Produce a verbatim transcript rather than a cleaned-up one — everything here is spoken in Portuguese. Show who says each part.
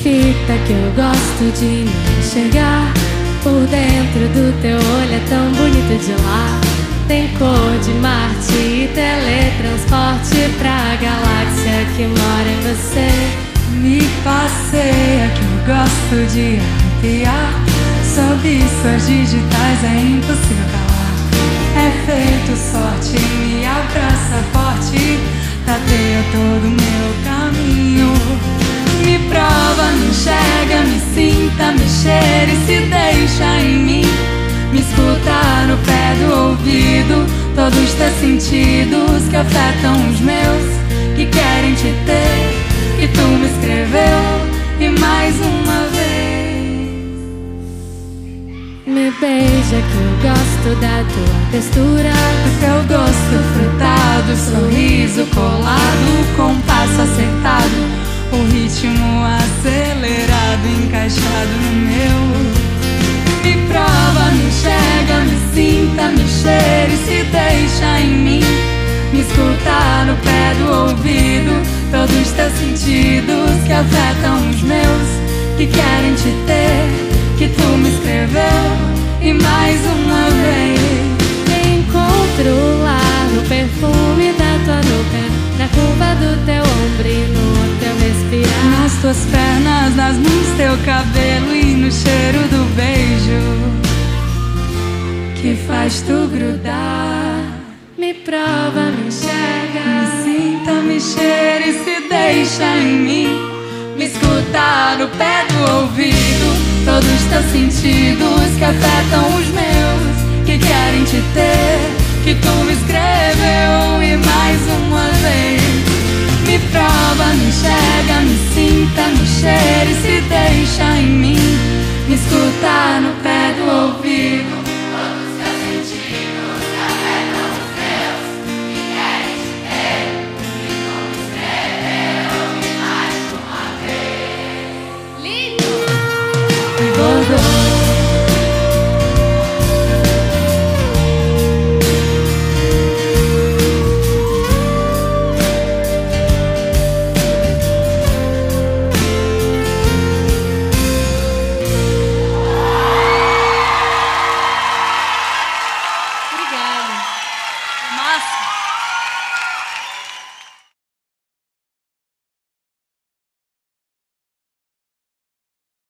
Speaker 1: fita que eu gosto de me enxergar. Por dentro do teu olho é tão bonito de lá. Tem cor de Marte e teletransporte pra galáxia que mora em você.
Speaker 2: Me passeia que eu gosto de arrepiar. Sob suas digitais é impossível calar. É feito sorte, me abraça forte, tateia todo o meu caminho. Me prova, me enxerga, me sinta, me cheira e se deixa em mim. Me escuta no pé do ouvido todos os teus sentidos que afetam os meus, que querem te ter, que tu me escreveu. E mais uma vez
Speaker 1: me beija que eu gosto da tua textura,
Speaker 2: do teu gosto frutado, sorriso colado, compasso acertado, o ritmo acelerado encaixado no meu. Me prova, me enxerga, me sinta, me cheira e se deixa em mim. Me escuta no pé do ouvido todos os teus sentidos que afetam os meus, que querem te ter, que tu me escreveu. E mais uma vez
Speaker 1: encontro lá no perfume da tua nuca, na curva do teu ombro e no teu respirar,
Speaker 2: nas tuas pernas, nas mãos, teu cabelo e no cheiro do beijo que faz tu grudar.
Speaker 1: Me prova, me enxerga,
Speaker 2: me sinta, me cheira e se deixa em mim. Me escuta no pé do ouvido todos os teus sentidos que afetam os meus, que querem te ter, que tu me escreveu. E mais uma vez me prova, me enxerga, me sinta, me cheira e se deixa em mim. Me escuta no pé do ouvido